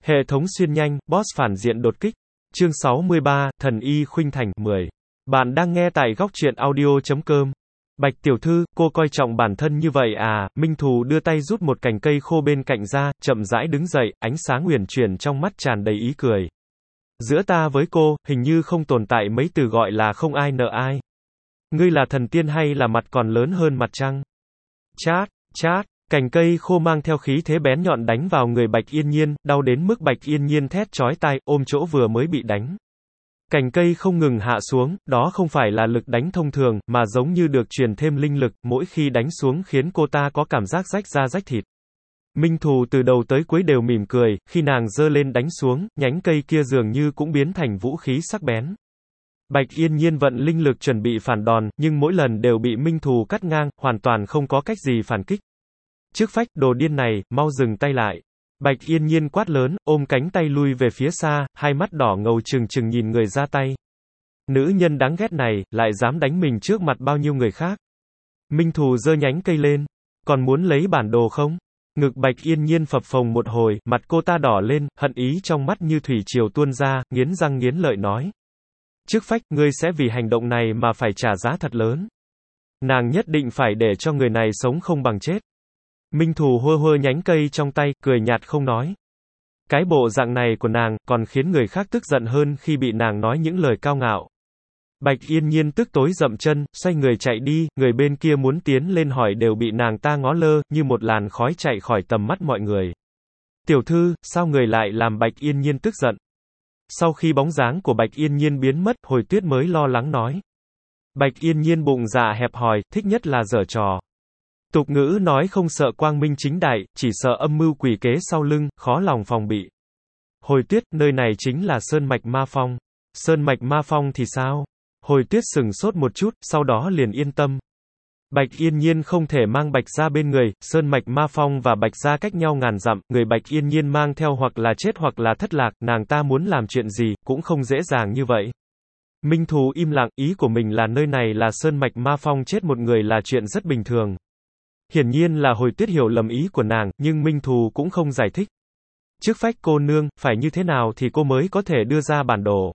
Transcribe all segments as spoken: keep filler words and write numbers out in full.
Hệ thống xuyên nhanh, boss phản diện đột kích. Chương sáu mươi ba, Thần y khuynh thành, mười. Bạn đang nghe tại góc truyện audio chấm com. Bạch tiểu thư, cô coi trọng bản thân như vậy à? Minh Thù đưa tay rút một cành cây khô bên cạnh ra, chậm rãi đứng dậy, ánh sáng uyển chuyển trong mắt tràn đầy ý cười. Giữa ta với cô, hình như không tồn tại mấy từ gọi là không ai nợ ai. Ngươi là thần tiên hay là mặt còn lớn hơn mặt trăng? Chát, chát. Cành cây khô mang theo khí thế bén nhọn đánh vào người Bạch Yên Nhiên, đau đến mức Bạch Yên Nhiên thét chói tai, ôm chỗ vừa mới bị đánh. Cành cây không ngừng hạ xuống, đó không phải là lực đánh thông thường, mà giống như được truyền thêm linh lực, mỗi khi đánh xuống khiến cô ta có cảm giác rách da rách thịt. Minh Thù từ đầu tới cuối đều mỉm cười, khi nàng giơ lên đánh xuống, nhánh cây kia dường như cũng biến thành vũ khí sắc bén. Bạch Yên Nhiên vận linh lực chuẩn bị phản đòn, nhưng mỗi lần đều bị Minh Thù cắt ngang, hoàn toàn không có cách gì phản kích. Trước phách, đồ điên này, mau dừng tay lại. Bạch Yên Nhiên quát lớn, ôm cánh tay lui về phía xa, hai mắt đỏ ngầu trừng trừng nhìn người ra tay. Nữ nhân đáng ghét này, lại dám đánh mình trước mặt bao nhiêu người khác. Minh Thù giơ nhánh cây lên. Còn muốn lấy bản đồ không? Ngực Bạch Yên Nhiên phập phồng một hồi, mặt cô ta đỏ lên, hận ý trong mắt như thủy triều tuôn ra, nghiến răng nghiến lợi nói. Trước phách, ngươi sẽ vì hành động này mà phải trả giá thật lớn. Nàng nhất định phải để cho người này sống không bằng chết. Minh Thù hơ hơ nhánh cây trong tay, cười nhạt không nói. Cái bộ dạng này của nàng, còn khiến người khác tức giận hơn khi bị nàng nói những lời cao ngạo. Bạch Yên Nhiên tức tối dậm chân, xoay người chạy đi, người bên kia muốn tiến lên hỏi đều bị nàng ta ngó lơ, như một làn khói chạy khỏi tầm mắt mọi người. Tiểu thư, sao người lại làm Bạch Yên Nhiên tức giận? Sau khi bóng dáng của Bạch Yên Nhiên biến mất, Hồi Tuyết mới lo lắng nói. Bạch Yên Nhiên bụng dạ hẹp hòi, thích nhất là giở trò. Tục ngữ nói không sợ quang minh chính đại, chỉ sợ âm mưu quỷ kế sau lưng, khó lòng phòng bị. Hồi Tuyết, nơi này chính là Sơn Mạch Ma Phong. Sơn Mạch Ma Phong thì sao? Hồi Tuyết sừng sốt một chút, sau đó liền yên tâm. Bạch Yên Nhiên không thể mang Bạch gia bên người, Sơn Mạch Ma Phong và Bạch gia cách nhau ngàn dặm, người Bạch Yên Nhiên mang theo hoặc là chết hoặc là thất lạc, nàng ta muốn làm chuyện gì, cũng không dễ dàng như vậy. Minh Thù im lặng, ý của mình là nơi này là Sơn Mạch Ma Phong, chết một người là chuyện rất bình thường. Hiển nhiên là Hồi Tuyết hiểu lầm ý của nàng, nhưng Minh Thù cũng không giải thích. Trước phách cô nương, phải như thế nào thì cô mới có thể đưa ra bản đồ.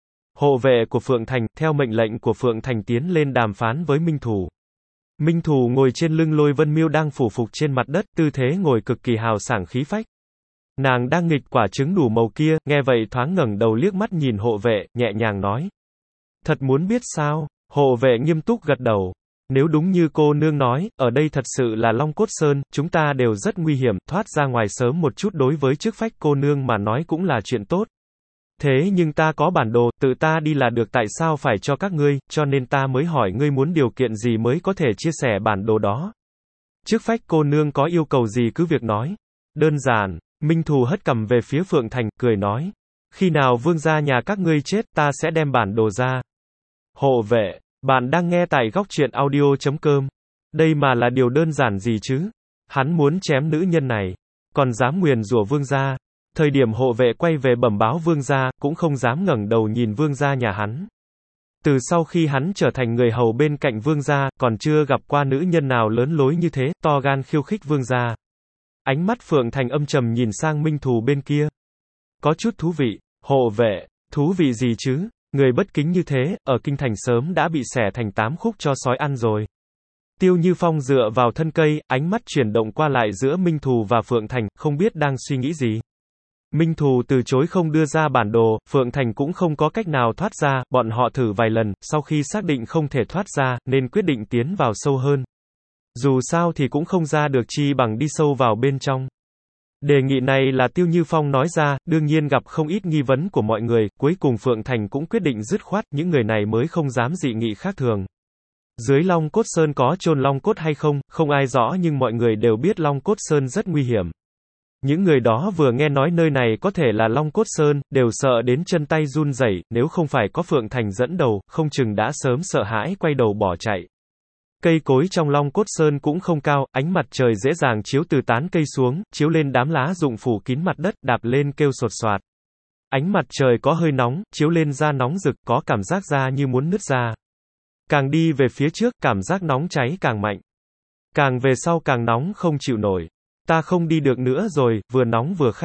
Hộ vệ của Phượng Thành, theo mệnh lệnh của Phượng Thành tiến lên đàm phán với Minh Thù. Minh Thù ngồi trên lưng Lôi Vân Miêu đang phủ phục trên mặt đất, tư thế ngồi cực kỳ hào sảng khí phách. Nàng đang nghịch quả trứng đủ màu kia, nghe vậy thoáng ngẩng đầu liếc mắt nhìn hộ vệ, nhẹ nhàng nói. Thật muốn biết sao? Hộ vệ nghiêm túc gật đầu. Nếu đúng như cô nương nói, ở đây thật sự là Long Cốt Sơn, chúng ta đều rất nguy hiểm, thoát ra ngoài sớm một chút đối với chức phách cô nương mà nói cũng là chuyện tốt. Thế nhưng ta có bản đồ, tự ta đi là được, tại sao phải cho các ngươi, cho nên ta mới hỏi ngươi muốn điều kiện gì mới có thể chia sẻ bản đồ đó. Chức phách cô nương có yêu cầu gì cứ việc nói. Đơn giản. Minh Thù hất cằm về phía Phượng Thành, cười nói. Khi nào vương gia nhà các ngươi chết, ta sẽ đem bản đồ ra. Hộ vệ. Bạn đang nghe tại góc truyện audio chấm com. Đây mà là điều đơn giản gì chứ? Hắn muốn chém nữ nhân này. Còn dám nguyền rủa vương gia. Thời điểm hộ vệ quay về bẩm báo vương gia, cũng không dám ngẩng đầu nhìn vương gia nhà hắn. Từ sau khi hắn trở thành người hầu bên cạnh vương gia, còn chưa gặp qua nữ nhân nào lớn lối như thế, to gan khiêu khích vương gia. Ánh mắt Phượng Thành âm trầm nhìn sang Minh Thù bên kia. Có chút thú vị. Hộ vệ. Thú vị gì chứ? Người bất kính như thế, ở kinh thành sớm đã bị xẻ thành tám khúc cho sói ăn rồi. Tiêu Như Phong dựa vào thân cây, ánh mắt chuyển động qua lại giữa Minh Thù và Phượng Thành, không biết đang suy nghĩ gì. Minh Thù từ chối không đưa ra bản đồ, Phượng Thành cũng không có cách nào thoát ra, bọn họ thử vài lần, sau khi xác định không thể thoát ra, nên quyết định tiến vào sâu hơn. Dù sao thì cũng không ra được chi bằng đi sâu vào bên trong. Đề nghị này là Tiêu Như Phong nói ra, đương nhiên gặp không ít nghi vấn của mọi người, cuối cùng Phượng Thành cũng quyết định dứt khoát, những người này mới không dám dị nghị khác thường. Dưới Long Cốt Sơn có chôn Long Cốt hay không, không ai rõ nhưng mọi người đều biết Long Cốt Sơn rất nguy hiểm. Những người đó vừa nghe nói nơi này có thể là Long Cốt Sơn, đều sợ đến chân tay run rẩy, nếu không phải có Phượng Thành dẫn đầu, không chừng đã sớm sợ hãi quay đầu bỏ chạy. Cây cối trong Long Cốt Sơn cũng không cao, ánh mặt trời dễ dàng chiếu từ tán cây xuống, chiếu lên đám lá rụng phủ kín mặt đất, đạp lên kêu sột soạt. Ánh mặt trời có hơi nóng, chiếu lên da nóng rực, có cảm giác da như muốn nứt ra. Càng đi về phía trước, cảm giác nóng cháy càng mạnh. Càng về sau càng nóng không chịu nổi. Ta không đi được nữa rồi, vừa nóng vừa khát.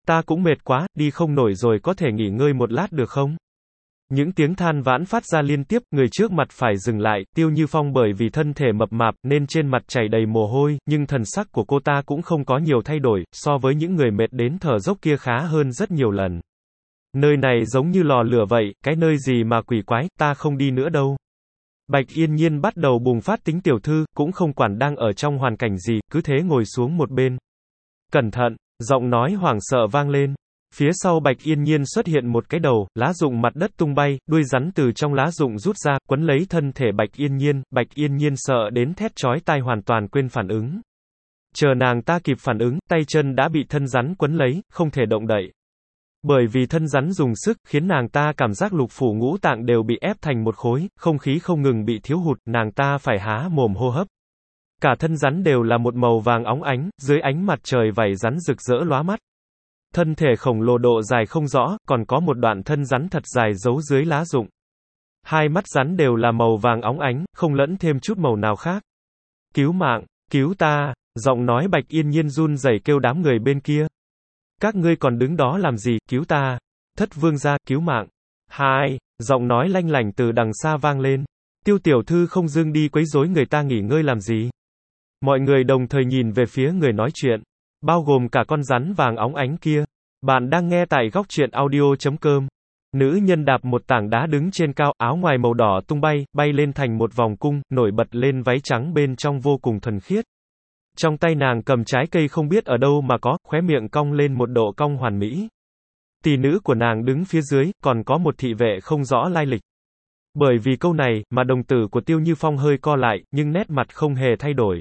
Ta cũng mệt quá, đi không nổi rồi, có thể nghỉ ngơi một lát được không? Những tiếng than vãn phát ra liên tiếp, người trước mặt phải dừng lại, Tiêu Như Phong bởi vì thân thể mập mạp, nên trên mặt chảy đầy mồ hôi, nhưng thần sắc của cô ta cũng không có nhiều thay đổi, so với những người mệt đến thở dốc kia khá hơn rất nhiều lần. Nơi này giống như lò lửa vậy, cái nơi gì mà quỷ quái, ta không đi nữa đâu. Bạch Yên Nhiên bắt đầu bùng phát tính tiểu thư, cũng không quản đang ở trong hoàn cảnh gì, cứ thế ngồi xuống một bên. Cẩn thận, giọng nói hoảng sợ vang lên. Phía sau Bạch Yên Nhiên xuất hiện một cái đầu, lá rụng mặt đất tung bay, đuôi rắn từ trong lá rụng rút ra, quấn lấy thân thể Bạch Yên Nhiên, Bạch Yên Nhiên sợ đến thét chói tai hoàn toàn quên phản ứng. Chờ nàng ta kịp phản ứng, tay chân đã bị thân rắn quấn lấy, không thể động đậy. Bởi vì thân rắn dùng sức, khiến nàng ta cảm giác lục phủ ngũ tạng đều bị ép thành một khối, không khí không ngừng bị thiếu hụt, nàng ta phải há mồm hô hấp. Cả thân rắn đều là một màu vàng óng ánh, dưới ánh mặt trời vảy rắn rực rỡ lóa mắt. Thân thể khổng lồ độ dài không rõ, còn có một đoạn thân rắn thật dài giấu dưới lá rụng. Hai mắt rắn đều là màu vàng óng ánh, không lẫn thêm chút màu nào khác. Cứu mạng, cứu ta, giọng nói Bạch Yên Nhiên run rẩy kêu đám người bên kia. Các ngươi còn đứng đó làm gì, cứu ta. Thất vương gia, cứu mạng. Hai, giọng nói lanh lảnh từ đằng xa vang lên. Tiêu tiểu thư không dưng đi quấy rối người ta nghỉ ngơi làm gì. Mọi người đồng thời nhìn về phía người nói chuyện. Bao gồm cả con rắn vàng óng ánh kia. Bạn đang nghe tại góc truyện audio chấm com. Nữ nhân đạp một tảng đá đứng trên cao, áo ngoài màu đỏ tung bay, bay lên thành một vòng cung, nổi bật lên váy trắng bên trong vô cùng thuần khiết. Trong tay nàng cầm trái cây không biết ở đâu mà có, khóe miệng cong lên một độ cong hoàn mỹ. Tỷ nữ của nàng đứng phía dưới, còn có một thị vệ không rõ lai lịch. Bởi vì câu này, mà đồng tử của Tiêu Như Phong hơi co lại, nhưng nét mặt không hề thay đổi.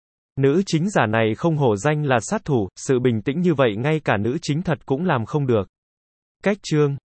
Nữ chính giả này không hổ danh là sát thủ, sự bình tĩnh như vậy ngay cả nữ chính thật cũng làm không được. Cách chương